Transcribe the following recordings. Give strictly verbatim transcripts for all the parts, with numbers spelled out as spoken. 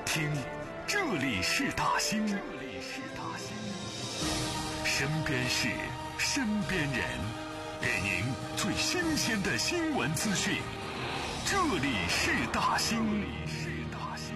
听，这里是大兴，这里是大兴，身边事，身边人，给您最新鲜的新闻资讯。这里是大兴，这里是大兴。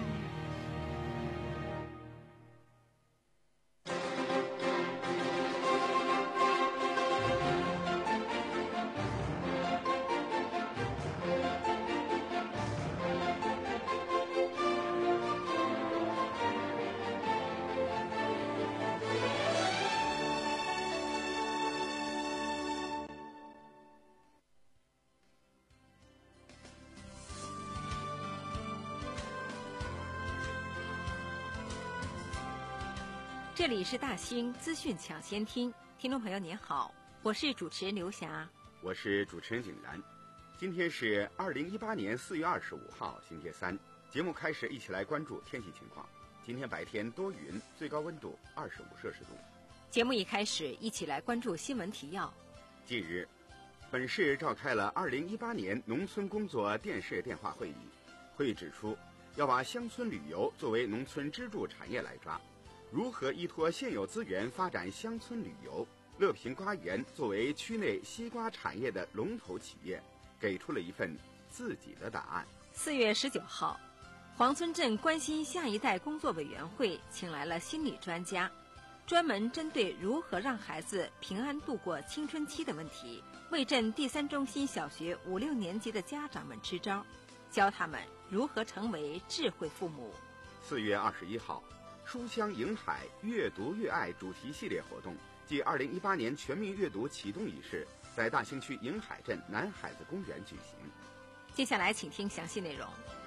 这里是大兴资讯抢先听，听众朋友您好，我是主持人刘霞， 我是主持人景然。今天是二零一八年四月二十五号，星期三。节目开始，一起来关注天气情况。今天白天多云，最高温度二十五摄氏度。 节目一开始，一起来关注新闻提要。 近日，本市召开了二零一八年农村工作电视电话会议。会议指出，要把乡村旅游作为农村支柱产业来抓。如何依托现有资源发展乡村旅游？乐平瓜园作为区内西瓜产业的龙头企业，给出了一份自己的答案。 四月十九号，黄村镇关心下一代工作委员会请来了心理专家，专门针对如何让孩子平安度过青春期的问题，为镇第三中心小学五六年级的家长们支招，教他们如何成为智慧父母。 四月二十一号，书香迎海阅读阅爱主题系列活动暨二零一八年全民阅读启动仪式在大兴区迎海镇南海子公园举行。 接下来请听详细内容。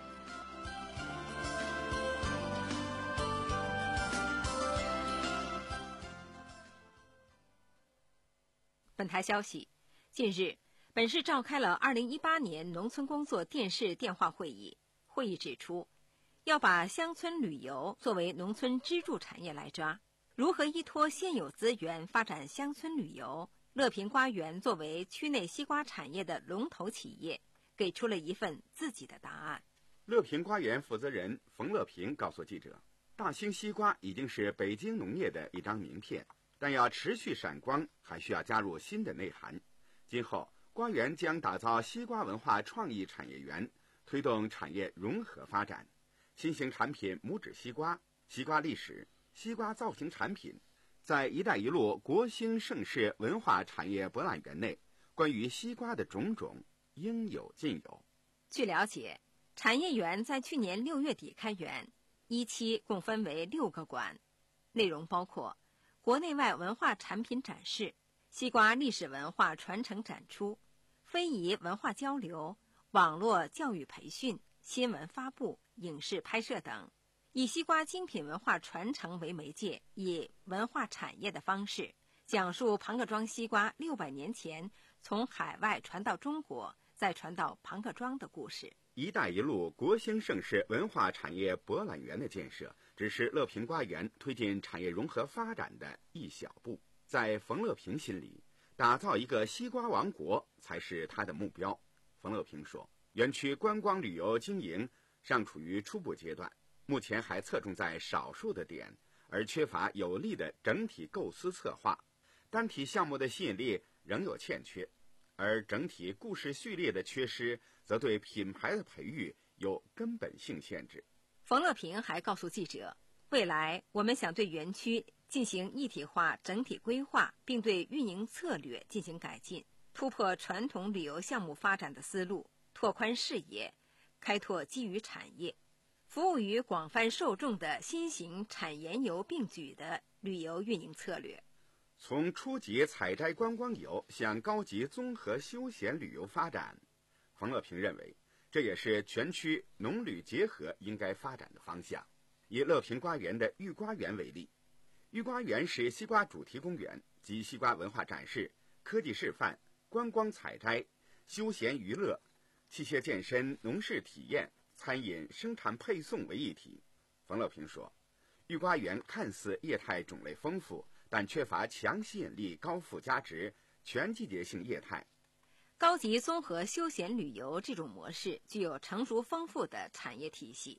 本台消息，近日本市召开了二零一八年农村工作电视电话会议。会议指出，要把乡村旅游作为农村支柱产业来抓，如何依托现有资源发展乡村旅游？乐平瓜园作为区内西瓜产业的龙头企业，给出了一份自己的答案。 乐平瓜园负责人冯乐平告诉记者，大兴西瓜已经是北京农业的一张名片，但要持续闪光，还需要加入新的内涵。今后，瓜园将打造西瓜文化创意产业园，推动产业融合发展。新型产品拇指西瓜、西瓜历史、西瓜造型产品，在“一带一路”国兴盛世文化产业博览园内，关于西瓜的种种应有尽有。 据了解，产业园在去年六月底开园，一期共分为六个馆，内容包括国内外文化产品展示、西瓜历史文化传承展出、非遗文化交流、网络教育培训、新闻发布、影视拍摄等，以西瓜精品文化传承为媒介，以文化产业的方式讲述庞各庄西瓜六百年前从海外传到中国，再传到庞各庄的故事。 一带一路国兴盛世文化产业博览园的建设，只是乐平瓜园推进产业融合发展的一小步。在冯乐平心里，打造一个西瓜王国才是他的目标。冯乐平说，园区观光旅游经营尚处于初步阶段，目前还侧重在少数的点，而缺乏有力的整体构思策划，单体项目的吸引力仍有欠缺，而整体故事序列的缺失，则对品牌的培育有根本性限制。 冯乐平还告诉记者，未来我们想对园区进行一体化整体规划，并对运营策略进行改进，突破传统旅游项目发展的思路，拓宽视野，开拓基于产业，服务于广泛受众的新型产研游并举的旅游运营策略。 从初级采摘观光游向高级综合休闲旅游发展，冯乐平认为，这也是全区农旅结合应该发展的方向。以乐平瓜园的玉瓜园为例，玉瓜园是西瓜主题公园，集西瓜文化展示、科技示范、观光采摘、休闲娱乐、器械健身、农事体验、餐饮生产配送为一体。冯乐平说，玉瓜园看似业态种类丰富，但缺乏强吸引力、高附加值、全季节性业态。 高级综合休闲旅游这种模式具有成熟丰富的产业体系，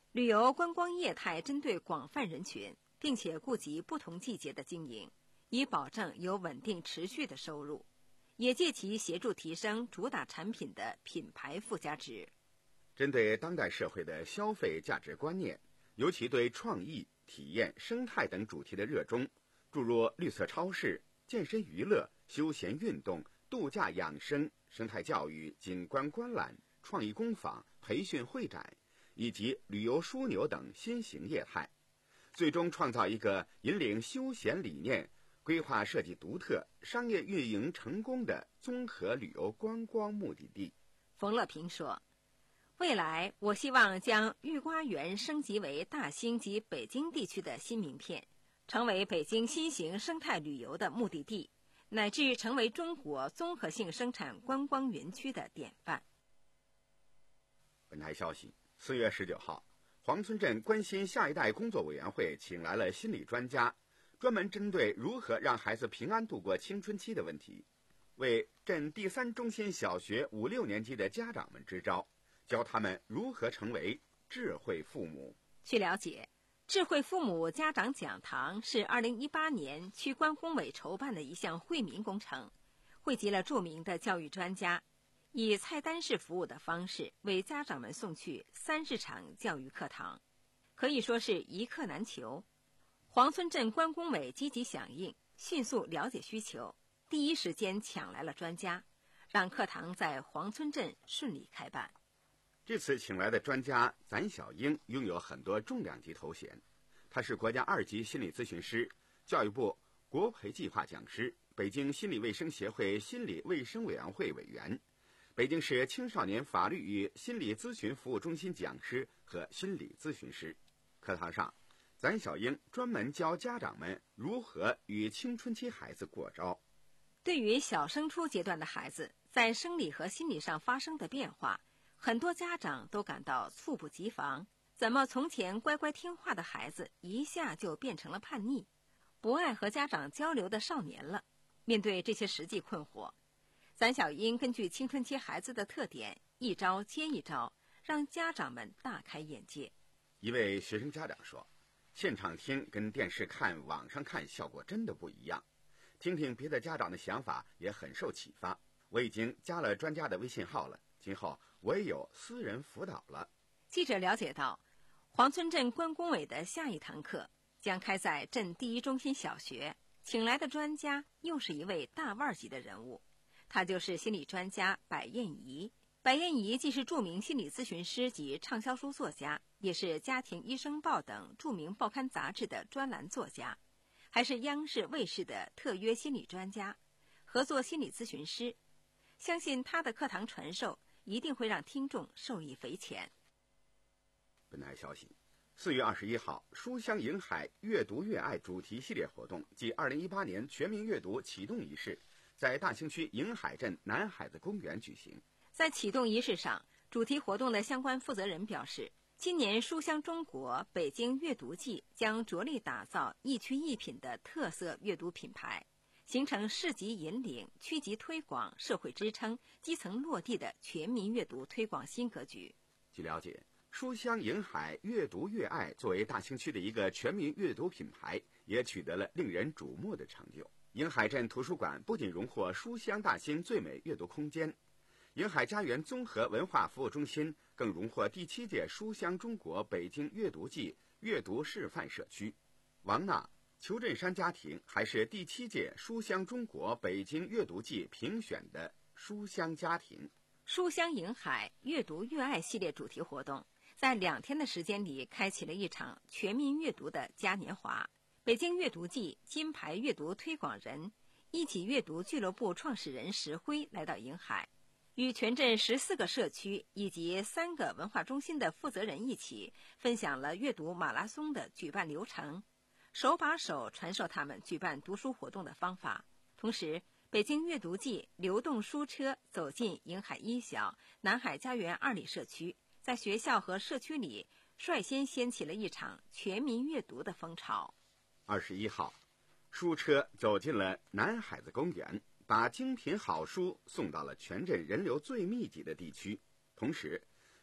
旅游观光业态针对广泛人群，并且顾及不同季节的经营，以保证有稳定持续的收入，也借其协助提升主打产品的品牌附加值。 针对当代社会的消费价值观念，尤其对创意、体验、生态等主题的热衷，注入绿色超市、健身娱乐、休闲运动、度假养生、生态教育、景观观览、创意工坊、培训会展以及旅游枢纽等新型业态，最终创造一个引领休闲理念、规划设计独特、商业运营成功的综合旅游观光目的地。 冯乐平说，未来我希望将御瓜园升级为大兴及北京地区的新名片，成为北京新型生态旅游的目的地，乃至成为中国综合性生产观光园区的典范。 本台消息，四月十九号，黄村镇关心下一代工作委员会请来了心理专家，专门针对如何让孩子平安度过青春期的问题，为镇第三中心小学五六年级的家长们支招，教他们如何成为智慧父母。 据了解，智慧父母家长讲堂是二零一八年区关工委筹办的一项惠民工程，汇集了著名的教育专家，以菜单式服务的方式为家长们送去三十场教育课堂，可以说是一课难求。黄村镇关工委积极响应，迅速了解需求，第一时间抢来了专家，让课堂在黄村镇顺利开办。 这次请来的专家咱小英拥有很多重量级头衔，他是国家二级心理咨询师、教育部国培计划讲师、北京心理卫生协会心理卫生委员会委员、北京市青少年法律与心理咨询服务中心讲师和心理咨询师。课堂上，咱小英专门教家长们如何与青春期孩子过招。 对于小升初阶段的孩子在生理和心理上发生的变化，很多家长都感到猝不及防，怎么从前乖乖听话的孩子一下就变成了叛逆、不爱和家长交流的少年了？面对这些实际困惑，咱小英根据青春期孩子的特点，一招接一招，让家长们大开眼界。 一位学生家长说，现场听跟电视看、网上看效果真的不一样，听听别的家长的想法也很受启发。我已经加了专家的微信号了，今后我也有私人辅导了。 记者了解到，黄村镇关工委的下一堂课将开在镇第一中心小学，请来的专家又是一位大腕级的人物，他就是心理专家白燕怡。白燕怡既是著名心理咨询师及畅销书作家，也是《家庭医生报》等著名报刊杂志的专栏作家，还是央视卫视的特约心理专家、合作心理咨询师。相信他的课堂传授一定会让听众受益匪浅。 本台消息，四月二十一号，书香迎海阅读阅爱主题系列活动暨二零一八年全民阅读启动仪式在大兴区迎海镇南海子公园举行。 在启动仪式上，主题活动的相关负责人表示，今年书香中国北京阅读季将着力打造一区一品的特色阅读品牌，形成市级引领、区级推广、社会支撑、基层落地的全民阅读推广新格局。 据了解，书香迎海阅读阅爱作为大兴区的一个全民阅读品牌，也取得了令人瞩目的成就。迎海镇图书馆不仅荣获书香大兴最美阅读空间，迎海家园综合文化服务中心更荣获第七届书香中国北京阅读季阅读示范社区。王娜、裘振山家庭还是第七届书香中国北京阅读季评选的书香家庭。 书香迎海阅读阅爱系列主题活动在两天的时间里开启了一场全民阅读的嘉年华。北京阅读季金牌阅读推广人、一起阅读俱乐部创始人石辉来到迎海，与全镇十四个社区以及三个文化中心的负责人一起分享了阅读马拉松的举办流程，手把手传授他们举办读书活动的方法。同时，北京阅读季流动书车走进迎海一小、南海家园二里社区，在学校和社区里率先掀起了一场全民阅读的风潮。 二十一号，书车走进了南海子公园，把精品好书送到了全镇人流最密集的地区。同时，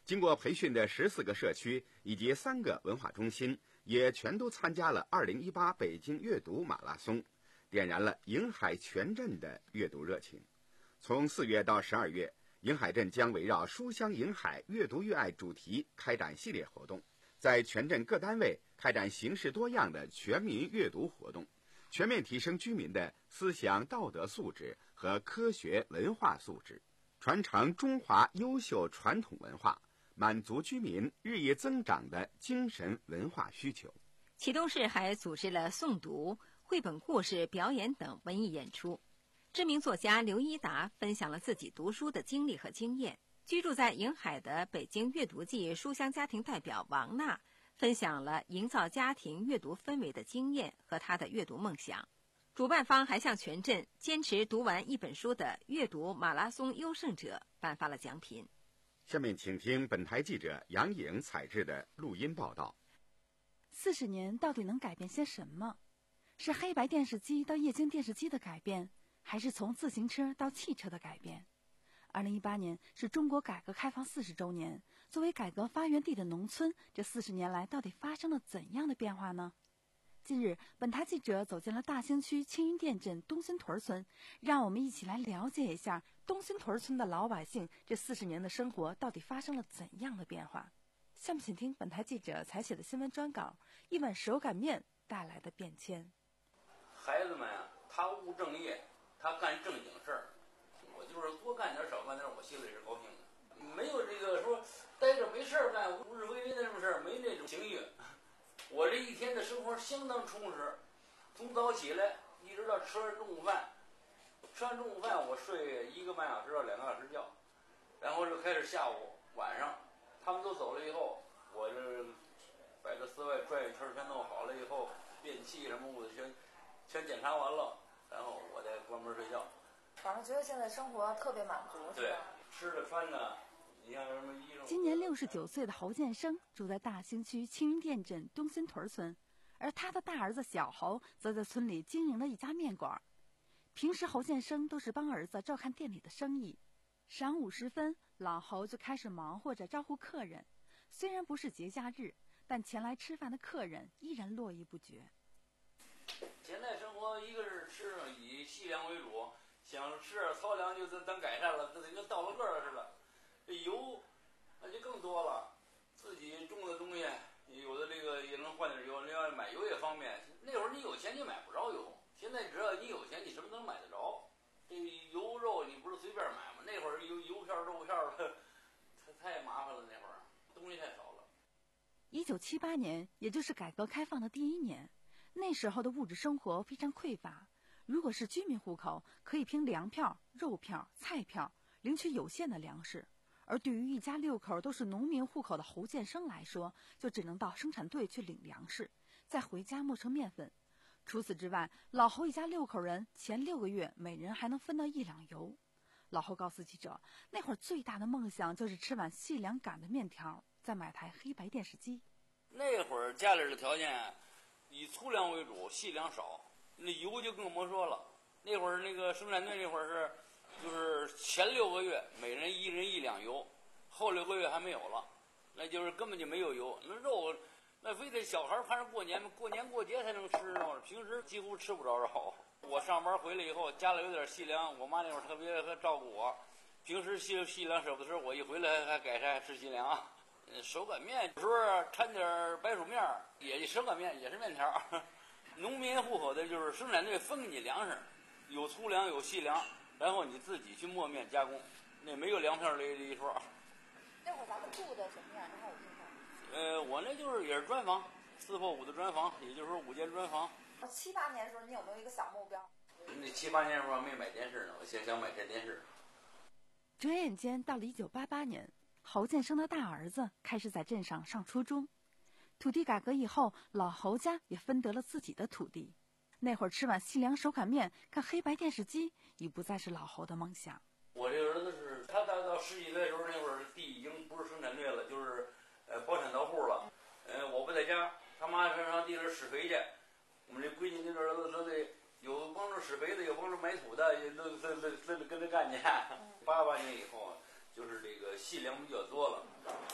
经过培训的十四个社区以及三个文化中心也全都参加了二零一八北京阅读马拉松，点燃了迎海全镇的阅读热情。从四月到十二月，迎海镇将围绕书香迎海阅读阅爱主题开展系列活动，在全镇各单位开展形式多样的全民阅读活动，全面提升居民的思想道德素质和科学文化素质，传承中华优秀传统文化，满足居民日益增长的精神文化需求。 启东市还组织了诵读、绘本故事表演等文艺演出。知名作家刘一达分享了自己读书的经历和经验。居住在迎海的北京阅读季书香家庭代表王娜分享了营造家庭阅读氛围的经验和她的阅读梦想。主办方还向全镇坚持读完一本书的阅读马拉松优胜者颁发了奖品。 下面请听本台记者杨颖采制的录音报道。 四十年到底能改变些什么？是黑白电视机到液晶电视机的改变，还是从自行车到汽车的改变？二零一八年是中国改革开放四十周年，作为改革发源地的农村，这四十年来到底发生了怎样的变化呢？近日，本台记者走进了大兴区青云店镇东新屯村，让我们一起来了解一下东新屯村的老百姓这四十年的生活到底发生了怎样的变化。下面请听本台记者采写的新闻专稿《一碗手擀面带来的变迁》。 孩子们啊，他务正业，他干正经事儿。我就是多干点少干点，我心里是高兴的。没有这个说待着没事儿干、无日为为的什么事儿，没那种情绪。我这一天的生活相当充实，从早起来一直到吃完中午饭，吃完中午饭我睡一个半小时到两个小时觉，然后就开始下午晚上，他们都走了以后，我这把这室外转一圈全弄好了以后，电器什么我全全检查完了，然后我再关门睡觉。 反正觉得现在生活特别满足，是吧？ 对，吃的穿的，你像什么衣裳。 今年六十九岁的侯建生住在大兴区青云店镇东新屯村，而他的大儿子小侯则在村里经营了一家面馆。平时侯建生都是帮儿子照看店里的生意，晌午时分，老侯就开始忙活着招呼客人。虽然不是节假日，但前来吃饭的客人依然络绎不绝。 现在生活一个是吃以细粮为主，想吃点糙粮就当改善了，这跟到了个儿似的。这油那就更多了，自己种的东西有的这个也能换点油，另外买油也方便。那会儿你有钱你买不着油，现在只要你有钱，你什么都能买得着。这油肉你不是随便买吗？那会儿油油票肉票的，太麻烦了，那会儿东西太少了。 一九七八年，也就是改革开放的第一年，那时候的物质生活非常匮乏。如果是居民户口，可以凭粮票、肉票、菜票领取有限的粮食；而对于一家六口都是农民户口的侯建生来说，就只能到生产队去领粮食，再回家磨成面粉。除此之外，老侯一家六口人前六个月每人还能分到一两油。老侯告诉记者，那会儿最大的梦想就是吃碗细粮擀的面条，再买台黑白电视机。 那会儿家里的条件以粗粮为主，细粮少，那油就更甭说了。那会儿那个生产队那会儿是，就是前六个月每人一人一两油，后六个月还没有了，那就是根本就没有油。那肉，那非得小孩盼着过年，过年过节才能吃呢，平时几乎吃不着肉。我上班回来以后，家里有点细粮，我妈那会儿特别照顾我，平时细细粮舍不得吃，我一回来还改善吃细粮。手擀面有时候掺点白薯面，也手擀面也是面条。农民户口的就是生产队分给你粮食，有粗粮有细粮，然后你自己去磨面加工，那没有粮票这一说。 那会儿咱们住的什么样？你还有印象？ 呃，我那就是也是砖房，四或五的砖房，也就是说五间砖房。 七八年的时候，你有没有一个小目标？ 那七八年的时候还没买电视呢，我现在想买台电视。 转眼间到了一九八八年，侯建生的大儿子开始在镇上上初中。土地改革以后，老侯家也分得了自己的土地。那会儿吃碗细粮手擀面，看黑白电视机，已不再是老侯的梦想。 我这个儿子是他到到十几岁的时候，那会儿地已经不是生产队了，就是呃包产到户了。呃，我不在家，他妈上上地里施肥去。我们这闺女那个儿子都得有帮助施肥的，有帮助埋土的，也都都都都跟着干去。八八年以后，就是这个细粮比较多了，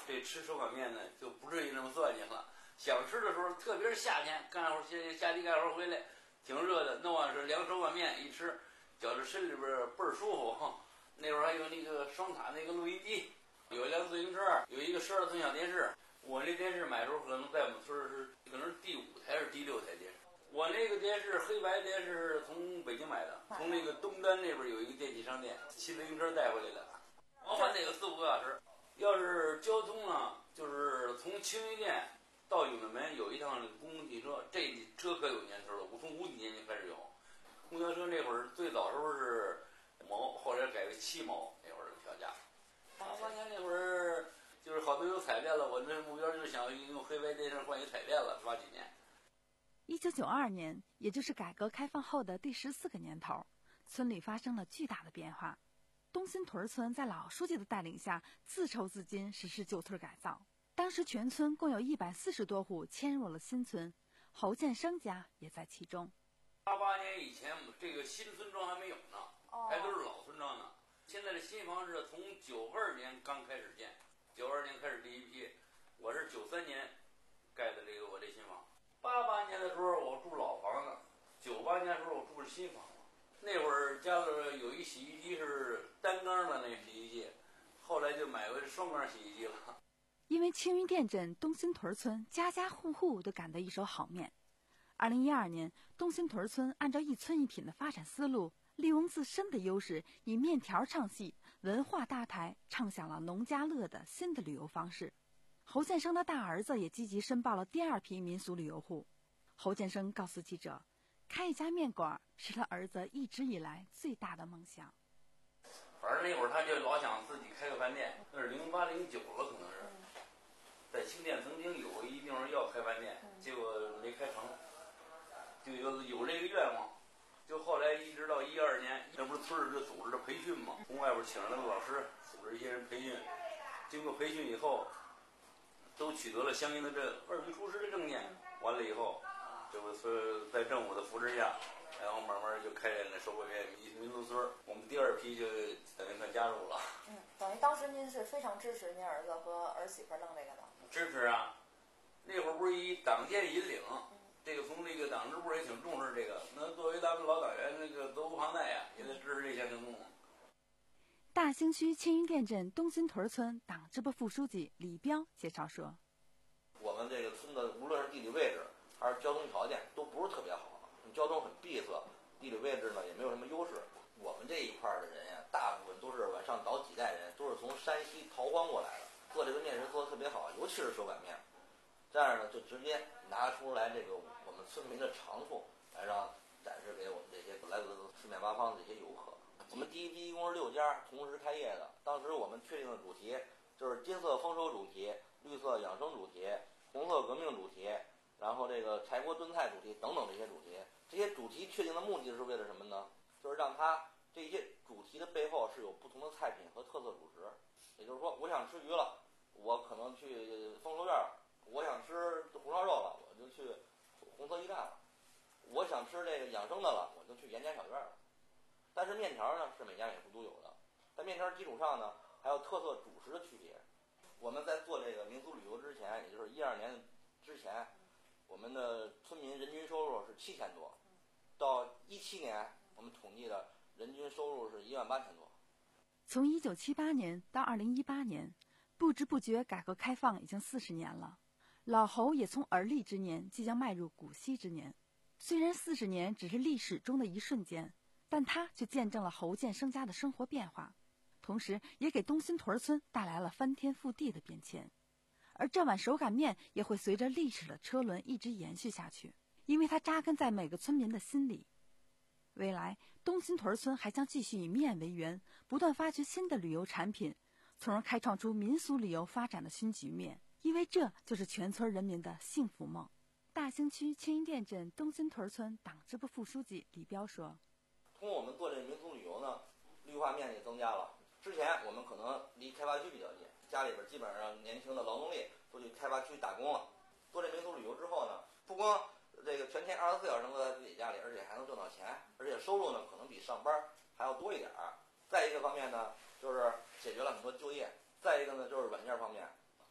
这吃手擀面呢就不至于那么算计了。想吃的时候，特别是夏天，干活下下地干活回来，挺热的，弄完是凉手擀面一吃，觉着身里边倍儿舒服。那会儿还有那个双塔那个录音机，有一辆自行车，有一个十二寸小电视。我那电视买的时候可能在我们村是可能是第五台还是第六台电视。我那个电视黑白电视从北京买的，从那个东单那边有一个电器商店，骑自行车带回来的。往返那个四五个小时。要是交通呢，就是从青鱼店到永定门有一趟公共汽车，这车可有年头了，我从五几年就开始有。公交车那会儿最早时候是毛，后来改为七毛，那会儿的票价。八八年那会儿就是好多有彩电了，我那目标就是想用黑白电视换一彩电了，八几年。 一九九二年，也就是改革开放后的第十四个年头，村里发生了巨大的变化。东新屯村在老书记的带领下，自筹资金实施旧村改造。当时全村共有一百四十多户迁入了新村，侯建生家也在其中。 八八年以前，这个新村庄还没有呢， 哦还都是老村庄呢。现在的新房是从九二年刚开始建，九二年开始第一批，我是九三年盖的这个我这新房。八八年的时候我住老房子，九八年的时候我住的新房子。那会儿家里有一洗衣机是单缸的那洗衣机，后来就买回双缸洗衣机了。 因为青云店镇东新屯村家家户户都赶得一手好面，二零一二年，东新屯村按照一村一品的发展思路，利用自身的优势，以面条唱戏、文化搭台，唱响了农家乐的新的旅游方式。侯建生的大儿子也积极申报了第二批民俗旅游户。侯建生告诉记者，开一家面馆是他儿子一直以来最大的梦想。 反正那会儿他就老想自己开个饭店，那是零八零九了，可能是。在青店曾经有一地方要开饭店，结果没开成，就有有这个愿望。就后来一直到一二年，那不是村儿就组织着培训嘛，从外边请来了个老师，组织一些人培训。经过培训以后，都取得了相应的这二级厨师的证件。完了以后，这不是在政府的扶持下，然后慢慢就开展了收回面民族村。我们第二批就等于算加入了。 嗯，等于当时您是非常支持您儿子和儿媳妇弄这个的。 支持啊！那会儿不是以党建引领，这个从这个党支部也挺重视这个。那作为咱们老党员，那个责无旁贷呀，也得支持这项行动。 大兴区青云店镇东新屯村党支部副书记李彪介绍说：“ 我们这个村的无论是地理位置还是交通条件都不是特别好，交通很闭塞，地理位置呢也没有什么优势。我们这一块的人呀，大部分都是往上倒几代人，都是从山西逃荒过来的。”做这个面食做得特别好，尤其是手擀面，这样呢就直接拿出来这个我们村民的长处来让展示给我们这些来自四面八方的这些游客。我们第一批一共是六家同时开业的，当时我们确定的主题就是金色丰收主题、绿色养生主题、红色革命主题，然后这个柴锅炖菜主题等等这些主题。这些主题确定的目的是为了什么呢？就是让它这些主题的背后是有不同的菜品和特色主食。也就是说，我想吃鱼了，我可能去丰收院了；我想吃红烧肉了，我就去红色驿站了；我想吃这个养生的了，我就去严家小院了。但是面条呢是每家每户都有的，在面条基础上呢，还有特色主食的区别。我们在做这个民俗旅游之前，也就是一二年之前，我们的村民人均收入是七千多，到一七年我们统计的人均收入是一万八千多。 从一九七八年到二零一八年，不知不觉改革开放已经四十年了。老侯也从而立之年即将迈入古稀之年。虽然四十年只是历史中的一瞬间，但他却见证了侯建生家的生活变化，同时也给东新屯村带来了翻天覆地的变迁。而这碗手擀面也会随着历史的车轮一直延续下去，因为它扎根在每个村民的心里。未来，东新屯村还将继续以面为源，不断发掘新的旅游产品，从而开创出民俗旅游发展的新局面。因为这就是全村人民的幸福梦。大兴区青云店镇东新屯村党支部副书记李彪说：“ 通过我们做这个民俗旅游呢，绿化面积增加了。之前我们可能离开发区比较近，家里边基本上年轻的劳动力都去开发区打工了。做这民俗旅游之后呢，不光这个全天二十四小时能在自己家里，而且还能挣到钱，而且收入呢可能比上班还要多一点儿。再一个方面呢，就是解决了很多就业；再一个呢，就是软件方面，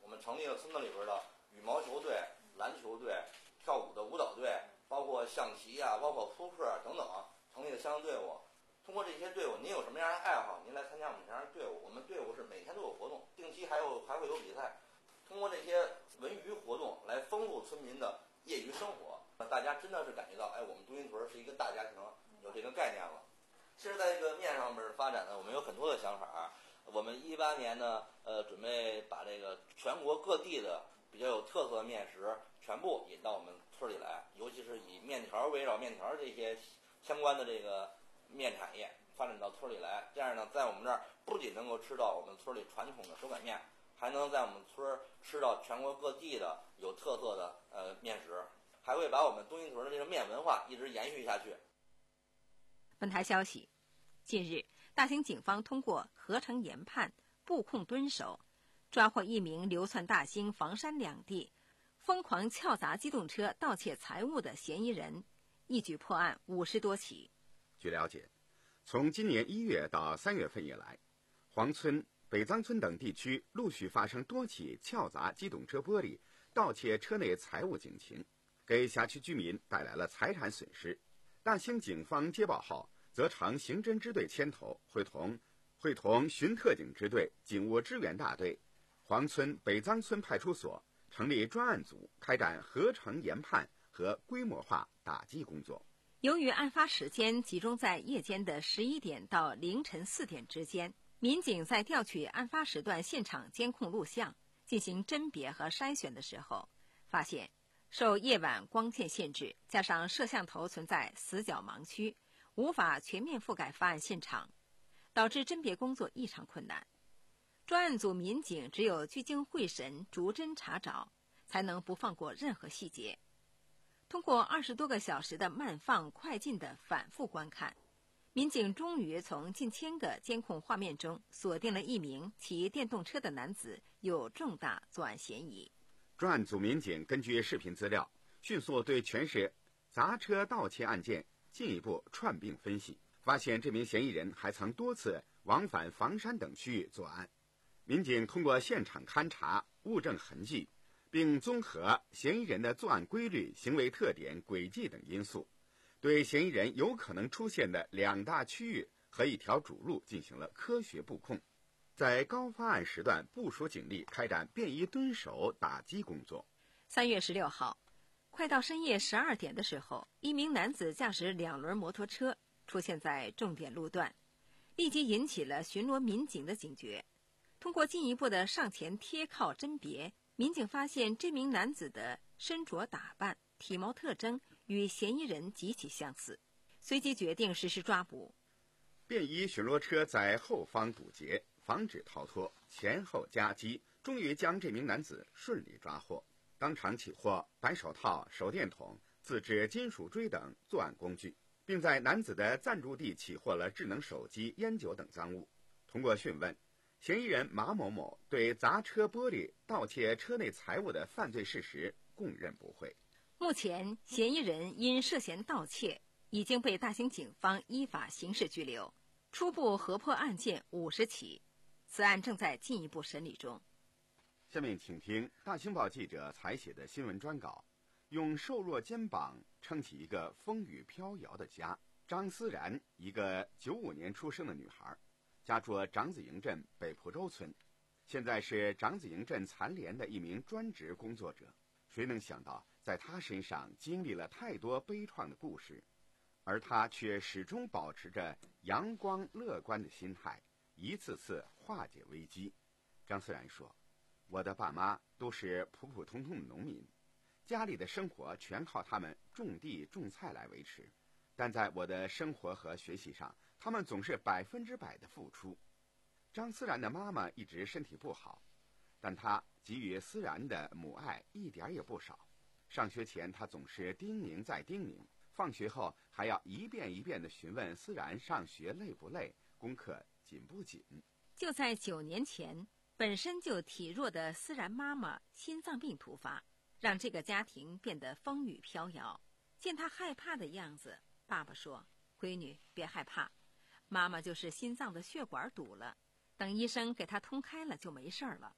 我们成立了村子里边的羽毛球队、篮球队、跳舞的舞蹈队，包括象棋啊，包括扑克等等，成立了相应队伍。通过这些队伍，您有什么样的爱好，您来参加我们这样的队伍。我们队伍是每天都有活动，定期还有还会有比赛。通过这些文娱活动来丰富村民的业余生活，大家真的是感觉到，哎，我们东云屯是一个大家庭，有这个概念了。其实，在这个面上面发展呢，我们有很多的想法。我们一八年呢，呃，准备把这个全国各地的比较有特色的面食全部引到我们村里来，尤其是以面条围绕面条这些相关的这个面产业发展到村里来。这样呢，在我们这儿不仅能够吃到我们村里传统的手擀面，还能在我们村吃到全国各地的有特色的呃面食，还会把我们东云屯的这个面文化一直延续下去。 本台消息，近日，大兴警方通过合成研判、布控蹲守，抓获一名流窜大兴、房山两地、疯狂撬砸机动车盗窃财物的嫌疑人，一举破案五十多起。 据了解，从今年一月到三月份以来，黄村、北藏村等地区陆续发生多起撬砸机动车玻璃、盗窃车内财物警情，给辖区居民带来了财产损失。大兴警方接报后，则成刑侦支队牵头，会同会同巡特警支队、警务支援大队、黄村、北藏村派出所成立专案组，开展合成研判和规模化打击工作。 由于案发时间集中在夜间的十一点到凌晨四点之间，民警在调取案发时段现场监控录像进行甄别和筛选的时候，发现受夜晚光线限制，加上摄像头存在死角盲区，无法全面覆盖发案现场，导致甄别工作异常困难。专案组民警只有聚精会神、逐帧查找，才能不放过任何细节。通过二十多个小时的慢放快进的反复观看，民警终于从近千个监控画面中锁定了一名骑电动车的男子有重大作案嫌疑。 专案组民警根据视频资料，迅速对全市砸车盗窃案件进一步串并分析，发现这名嫌疑人还曾多次往返房山等区域作案。民警通过现场勘查、物证痕迹，并综合嫌疑人的作案规律、行为特点、轨迹等因素，对嫌疑人有可能出现的两大区域和一条主路进行了科学布控，在高发案时段部署警力，开展便衣蹲守打击工作。 三月十六号，快到深夜十二点的时候，一名男子驾驶两轮摩托车出现在重点路段，立即引起了巡逻民警的警觉。通过进一步的上前贴靠甄别，民警发现这名男子的身着打扮、体貌特征与嫌疑人极其相似，随即决定实施抓捕。 便衣巡逻车在后方堵截，防止逃脱，前后夹击，终于将这名男子顺利抓获，当场起获白手套、手电筒、自制金属锥等作案工具，并在男子的暂住地起获了智能手机、烟酒等赃物。通过讯问，嫌疑人马某某对砸车玻璃、盗窃车内财物的犯罪事实供认不讳。 目前，嫌疑人因涉嫌盗窃已经被大兴警方依法刑事拘留，初步核破案件五十起，此案正在进一步审理中。 下面请听大兴报记者采写的新闻专稿，用瘦弱肩膀撑起一个风雨飘摇的家。张思然，一个九五年出生的女孩，家住长子营镇北蒲洲村，现在是长子营镇残联的一名专职工作者。谁能想到，在她身上经历了太多悲怆的故事，而她却始终保持着阳光乐观的心态，一次次化解危机。张思然说，我的爸妈都是普普通通的农民，家里的生活全靠他们种地种菜来维持，但在我的生活和学习上，他们总是百分之百的付出。张思然的妈妈一直身体不好，但她给予思然的母爱一点也不少。上学前，她总是叮咛再叮咛，放学后还要一遍一遍地询问思然上学累不累，功课紧不紧。 就在九年前，本身就体弱的思然妈妈心脏病突发，让这个家庭变得风雨飘摇。见她害怕的样子，爸爸说，闺女别害怕，妈妈就是心脏的血管堵了，等医生给她通开了就没事了。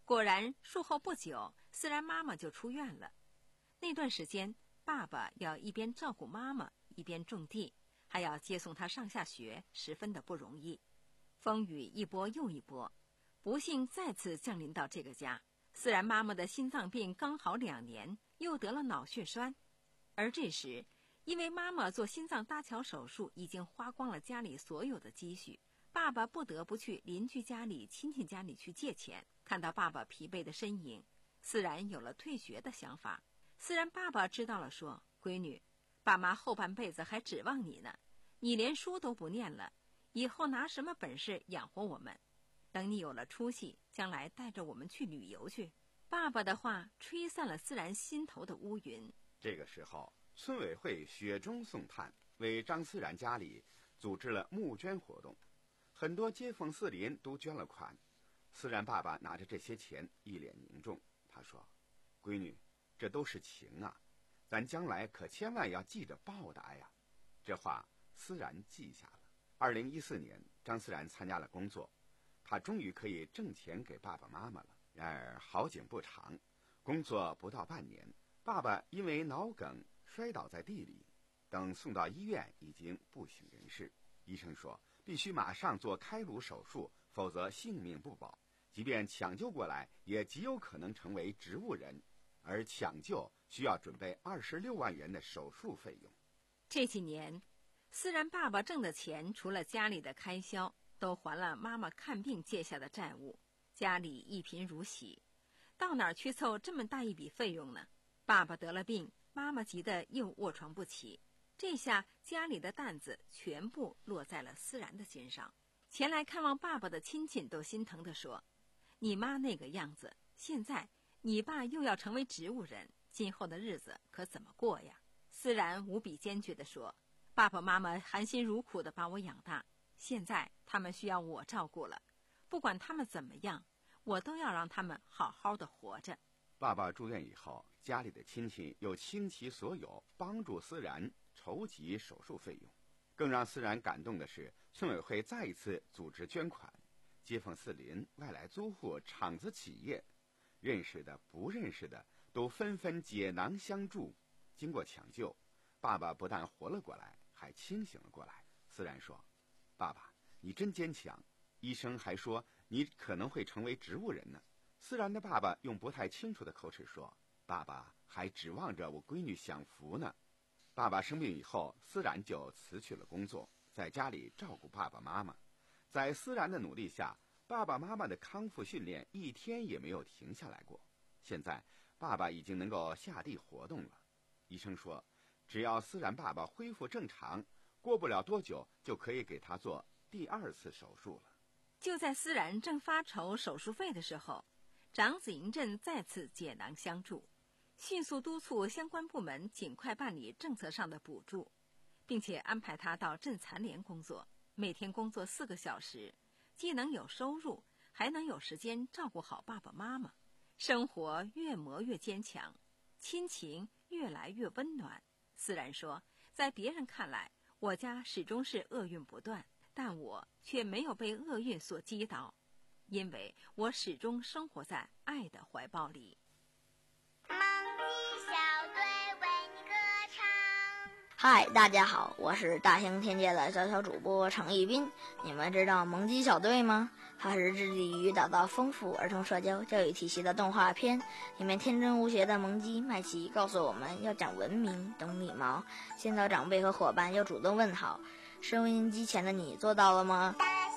果然，术后不久，思然妈妈就出院了。那段时间，爸爸要一边照顾妈妈，一边种地，还要接送她上下学，十分的不容易。风雨一波又一波，不幸再次降临到这个家。思然妈妈的心脏病刚好两年，又得了脑血栓。而这时，因为妈妈做心脏搭桥手术已经花光了家里所有的积蓄，爸爸不得不去邻居家里、亲戚家里去借钱。看到爸爸疲惫的身影，思然有了退学的想法。思然爸爸知道了，说：“闺女，爸妈后半辈子还指望你呢，你连书都不念了，以后拿什么本事养活我们？等你有了出息，将来带着我们去旅游去。”爸爸的话吹散了思然心头的乌云。 这个时候，村委会雪中送炭，为张思然家里组织了募捐活动，很多街坊四邻都捐了款。思然爸爸拿着这些钱，一脸凝重。他说：“闺女，这都是情啊，咱将来可千万要记着报答呀。”这话思然记下了。二零一四年，张思然参加了工作，他终于可以挣钱给爸爸妈妈了。然而好景不长，工作不到半年，爸爸因为脑梗摔倒在地里，等送到医院已经不省人事。医生说必须马上做开颅手术，否则性命不保。即便抢救过来，也极有可能成为植物人，而抢救需要准备二十六万元的手术费用。 这几年，思然爸爸挣的钱，除了家里的开销，都还了妈妈看病借下的债务。家里一贫如洗，到哪儿去凑这么大一笔费用呢？爸爸得了病，妈妈急得又卧床不起，这下家里的担子全部落在了思然的身上。前来看望爸爸的亲戚都心疼地说：“你妈那个样子，现在你爸又要成为植物人，今后的日子可怎么过呀？”思然无比坚决地说：“爸爸妈妈含辛茹苦地把我养大，现在他们需要我照顾了。不管他们怎么样，我都要让他们好好的活着。” 爸爸住院以后，家里的亲戚又倾其所有帮助思然筹集手术费用。更让思然感动的是，村委会再一次组织捐款，街坊四邻、外来租户、厂子企业，认识的不认识的都纷纷解囊相助。经过抢救，爸爸不但活了过来，还清醒了过来。思然说：“爸爸，你真坚强。医生还说你可能会成为植物人呢。”思然的爸爸用不太清楚的口齿说：“爸爸还指望着我闺女享福呢。”爸爸生病以后，思然就辞去了工作，在家里照顾爸爸妈妈。在思然的努力下，爸爸妈妈的康复训练一天也没有停下来过。现在爸爸已经能够下地活动了。医生说，只要思然爸爸恢复正常，过不了多久就可以给他做第二次手术了。 就在思然正发愁手术费的时候，长子营镇再次解囊相助，迅速督促相关部门尽快办理政策上的补助，并且安排他到镇残联工作，每天工作四个小时，既能有收入，还能有时间照顾好爸爸妈妈，生活越磨越坚强，亲情越来越温暖。思然说，在别人看来，我家始终是厄运不断，但我却没有被厄运所击倒，因为我始终生活在爱的怀抱里。 萌鸡小队为你歌唱。 嗨，大家好，我是大兴天界的小小主播程一斌。你们知道萌鸡小队吗？它是致力于打造丰富儿童社交教育体系的动画片。里面天真无邪的萌鸡麦琪告诉我们要讲文明、懂礼貌，先到长辈和伙伴要主动问好。收音机前的你做到了吗？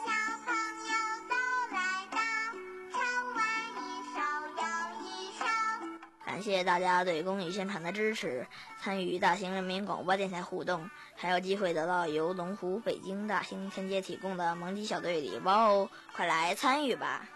感谢大家对公益宣传的支持，参与大兴人民广播电台互动，还有机会得到由龙湖北京大兴天街提供的萌鸡小队礼包哦！快来参与吧！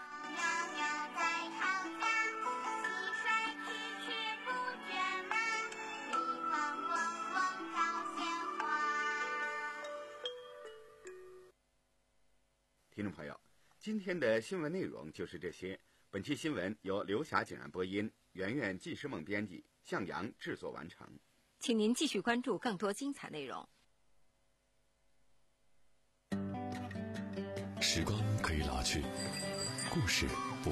听众朋友，今天的新闻内容就是这些。本期新闻由刘霞景然播音，圆圆纪诗梦编辑，向阳制作完成。 请您继续关注更多精彩内容。 时光可以老去，故事